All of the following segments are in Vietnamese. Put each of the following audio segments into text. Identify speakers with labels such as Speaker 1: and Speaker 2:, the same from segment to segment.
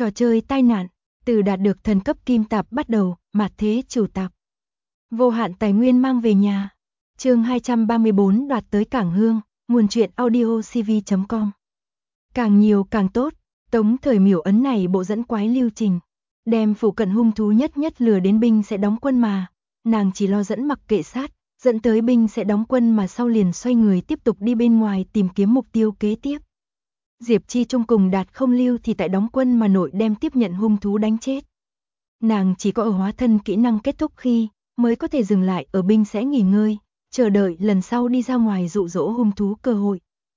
Speaker 1: Trò chơi tai nạn, từ đạt được thần cấp kim tạp bắt đầu, mạt thế chủ tạp. Vô hạn tài nguyên mang về nhà. Chương 234 đoạt tới Cảng Hương, nguồn truyện audio cv.com. Càng nhiều càng tốt, Tống Thời Miểu ấn này bộ dẫn quái lưu trình. Đem phụ cận hung thú nhất lừa đến binh sẽ đóng quân mà. Nàng chỉ lo dẫn mặc kệ sát, dẫn tới binh sẽ đóng quân mà sau liền xoay người tiếp tục đi bên ngoài tìm kiếm mục tiêu kế tiếp. Diệp Chi Trung cùng Đạt Không Lưu thì tại đóng quân mà nội đem tiếp nhận hung thú đánh chết. Nàng chỉ có ở hóa thân kỹ năng kết thúc khi mới có thể dừng lại ở binh sẽ nghỉ ngơi, chờ đợi lần sau đi ra ngoài dụ dỗ hung thú cơ hội.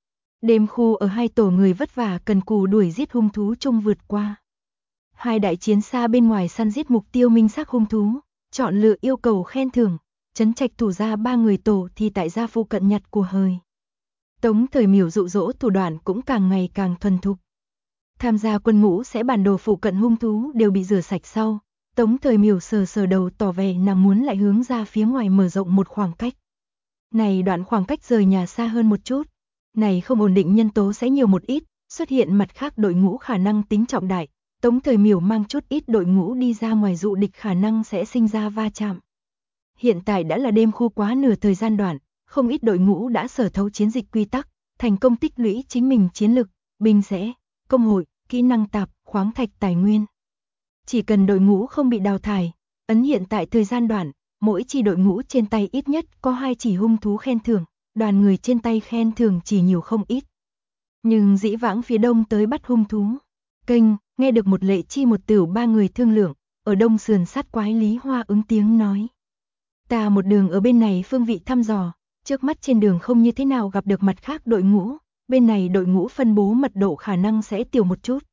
Speaker 1: Đêm khu ở hai tổ người vất vả cần cù đuổi giết hung thú chung vượt qua. Hai đại chiến xa bên ngoài săn giết mục tiêu minh xác hung thú, chọn lựa yêu cầu khen thưởng, trấn trạch thủ ra 3 người tổ thì tại gia phu cận nhặt của hời. Tống Thời Miểu dụ dỗ thủ đoạn cũng càng ngày càng thuần thục. Tham gia quân ngũ sẽ bản đồ phụ cận hung thú đều bị rửa sạch sau. Tống Thời Miểu sờ đầu tỏ vẻ nàng muốn lại hướng ra phía ngoài mở rộng một khoảng cách. Này đoạn khoảng cách rời nhà xa hơn một chút. Này không ổn định nhân tố sẽ nhiều một ít, xuất hiện mặt khác đội ngũ khả năng tính trọng đại. Tống Thời Miểu mang chút ít đội ngũ đi ra ngoài dụ địch khả năng sẽ sinh ra va chạm. Hiện tại đã là đêm khu quá nửa thời gian đoạn, không ít đội ngũ đã sở thấu chiến dịch quy tắc, thành công tích lũy chính mình chiến lực, binh sẽ, công hội, kỹ năng tạp, khoáng thạch tài nguyên. Chỉ cần đội ngũ không bị đào thải, ấn hiện tại thời gian đoạn, mỗi chi đội ngũ trên tay ít nhất có 2 chỉ hung thú khen thưởng, đoàn người trên tay khen thưởng chỉ nhiều không ít. Nhưng dĩ vãng phía đông tới bắt hung thú. Kênh, nghe được một lệ chi một tửu 3 người thương lượng, ở đông sườn sát quái Lý Hoa ứng tiếng nói. Ta một đường ở bên này phương vị thăm dò, trước mắt trên đường không như thế nào gặp được mặt khác đội ngũ, bên này đội ngũ phân bố mật độ khả năng sẽ tiểu một chút.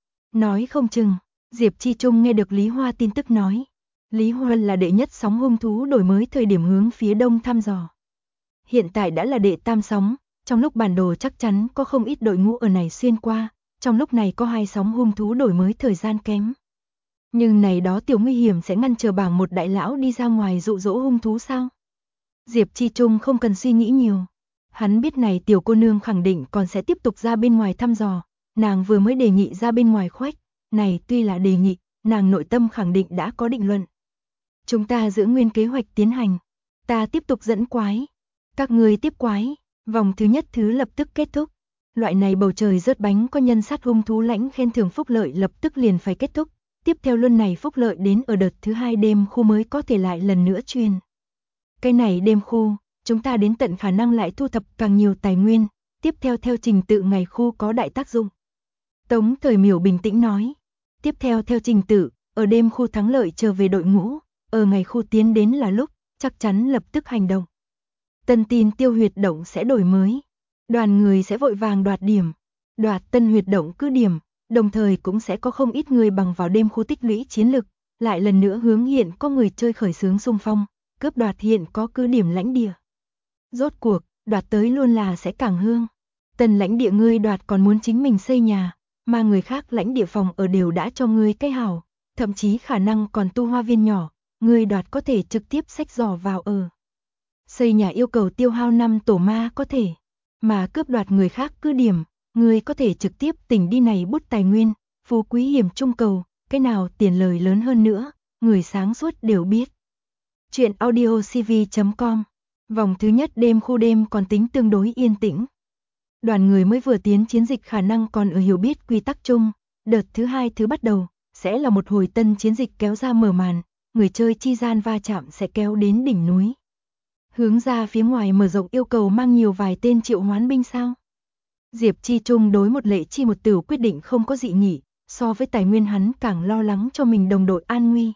Speaker 1: Nói không chừng, Diệp Chi Trung nghe được Lý Hoa tin tức nói. Lý Hoa là đệ nhất sóng hung thú đổi mới thời điểm hướng phía đông thăm dò. Hiện tại đã là đệ tam sóng, trong lúc bản đồ chắc chắn có không ít đội ngũ ở này xuyên qua, trong lúc này có 2 sóng hung thú đổi mới thời gian kém. Nhưng này đó tiểu nguy hiểm sẽ ngăn chờ bảng một đại lão đi ra ngoài dụ dỗ hung thú sao? Diệp Chi Trung không cần suy nghĩ nhiều. Hắn biết này tiểu cô nương khẳng định còn sẽ tiếp tục ra bên ngoài thăm dò, nàng vừa mới đề nghị ra bên ngoài khoách, này tuy là đề nghị, nàng nội tâm khẳng định đã có định luận. Chúng ta giữ nguyên kế hoạch tiến hành, ta tiếp tục dẫn quái, các người tiếp quái, vòng thứ nhất thứ lập tức kết thúc. Loại này bầu trời rớt bánh có nhân sát hung thú lãnh khen thưởng phúc lợi lập tức liền phải kết thúc, tiếp theo luân này phúc lợi đến ở đợt thứ 2 đêm khu mới có thể lại lần nữa truyền. Cái này đêm khu, chúng ta đến tận khả năng lại thu thập càng nhiều tài nguyên, tiếp theo theo trình tự ngày khu có đại tác dụng. Tống Thời Miểu bình tĩnh nói, tiếp theo theo trình tự, ở đêm khu thắng lợi trở về đội ngũ, ở ngày khu tiến đến là lúc, chắc chắn lập tức hành động. Tân tin tiêu huyệt động sẽ đổi mới, đoàn người sẽ vội vàng đoạt điểm, đoạt tân huyệt động cứ điểm, đồng thời cũng sẽ có không ít người bằng vào đêm khu tích lũy chiến lực, lại lần nữa hướng hiện có người chơi khởi xướng xung phong, cướp đoạt hiện có cứ điểm lãnh địa. Rốt cuộc, đoạt tới luôn là sẽ Cảng Hương. Tần lãnh địa ngươi đoạt còn muốn chính mình xây nhà, mà người khác lãnh địa phòng ở đều đã cho ngươi cái hảo, thậm chí khả năng còn tu hoa viên nhỏ, ngươi đoạt có thể trực tiếp xách giỏ vào ở. Xây nhà yêu cầu tiêu hao 5 tổ ma có thể, mà cướp đoạt người khác cứ điểm, ngươi có thể trực tiếp tỉnh đi này bút tài nguyên, phú quý hiểm trung cầu, cái nào tiền lời lớn hơn nữa, người sáng suốt đều biết. Chuyện audio cv.com. Vòng thứ nhất đêm khu đêm còn tính tương đối yên tĩnh. Đoàn người mới vừa tiến chiến dịch khả năng còn ở hiểu biết quy tắc chung, đợt thứ 2 thứ bắt đầu, sẽ là một hồi tân chiến dịch kéo ra mở màn, người chơi chi gian va chạm sẽ kéo đến đỉnh núi. Hướng ra phía ngoài mở rộng yêu cầu mang nhiều vài tên triệu hoán binh sao? Diệp Chi Trung đối một lệ chi một tửu quyết định không có dị nghị, so với tài nguyên hắn càng lo lắng cho mình đồng đội an nguy.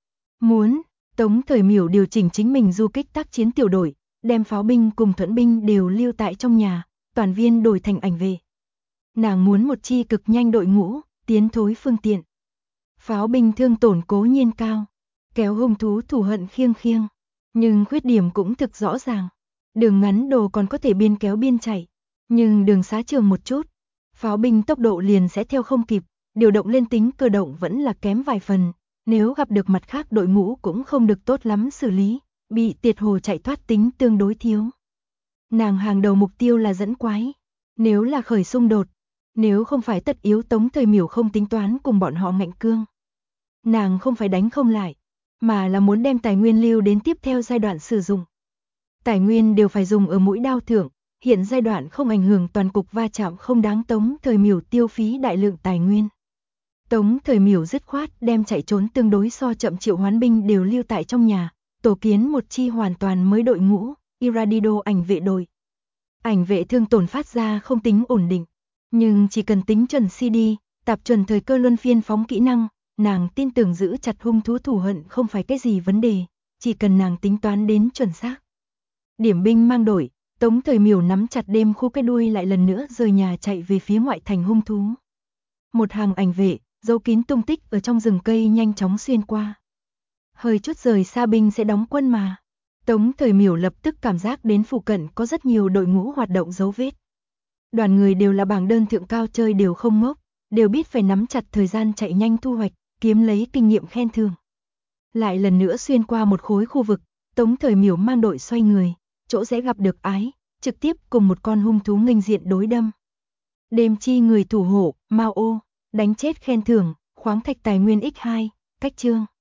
Speaker 1: Muốn, Tống Thời Miểu điều chỉnh chính mình du kích tác chiến tiểu đội, đem pháo binh cùng thuẫn binh đều lưu tại trong nhà, toàn viên đổi thành ảnh vệ. Nàng muốn một chi cực nhanh đội ngũ, tiến thối phương tiện. Pháo binh thương tổn cố nhiên cao, kéo hung thú thù hận khiêng, nhưng khuyết điểm cũng thực rõ ràng. Đường ngắn đồ còn có thể biên kéo biên chạy, nhưng đường xá trường một chút, pháo binh tốc độ liền sẽ theo không kịp, điều động lên tính cơ động vẫn là kém vài phần. Nếu gặp được mặt khác đội ngũ cũng không được tốt lắm xử lý, bị tiệt hồ chạy thoát tính tương đối thiếu. Nàng hàng đầu mục tiêu là dẫn quái. Nếu là khởi xung đột, Nếu không phải tất yếu Tống Thời Miểu không tính toán cùng bọn họ ngạnh cương. Nàng không phải đánh không lại, mà là muốn đem tài nguyên lưu đến tiếp theo giai đoạn sử dụng. Tài nguyên đều phải dùng ở mũi đao thượng, hiện giai đoạn không ảnh hưởng toàn cục va chạm không đáng Tống Thời Miểu tiêu phí đại lượng tài nguyên. Tống Thời Miểu dứt khoát đem chạy trốn tương đối so chậm triệu hoán binh đều lưu tại trong nhà, tổ kiến một chi hoàn toàn mới đội ngũ, Iradido ảnh vệ đội. Ảnh vệ thương tổn phát ra không tính ổn định, nhưng chỉ cần tính chuẩn CD, tạp chuẩn thời cơ luân phiên phóng kỹ năng, nàng tin tưởng giữ chặt hung thú thù hận không phải cái gì vấn đề, chỉ cần nàng tính toán đến chuẩn xác. Điểm binh mang đổi, Tống Thời Miểu nắm chặt đêm khu cái đuôi lại lần nữa rời nhà chạy về phía ngoại thành hung thú. Một hàng ảnh vệ, giấu kín tung tích ở trong rừng cây nhanh chóng xuyên qua. Hơi chút rời xa binh sẽ đóng quân mà. Tống Thời Miểu lập tức cảm giác đến phụ cận có rất nhiều đội ngũ hoạt động dấu vết. Đoàn người đều là bảng đơn thượng cao chơi đều không ngốc, đều biết phải nắm chặt thời gian chạy nhanh thu hoạch, kiếm lấy kinh nghiệm khen thưởng. Lại lần nữa xuyên qua một khối khu vực, Tống Thời Miểu mang đội xoay người, chỗ dễ gặp được ái, trực tiếp cùng một con hung thú nghênh diện đối đâm. Đêm chi người thủ hộ, Mao ô, đánh chết khen thưởng, khoáng thạch tài nguyên x2, cách chương.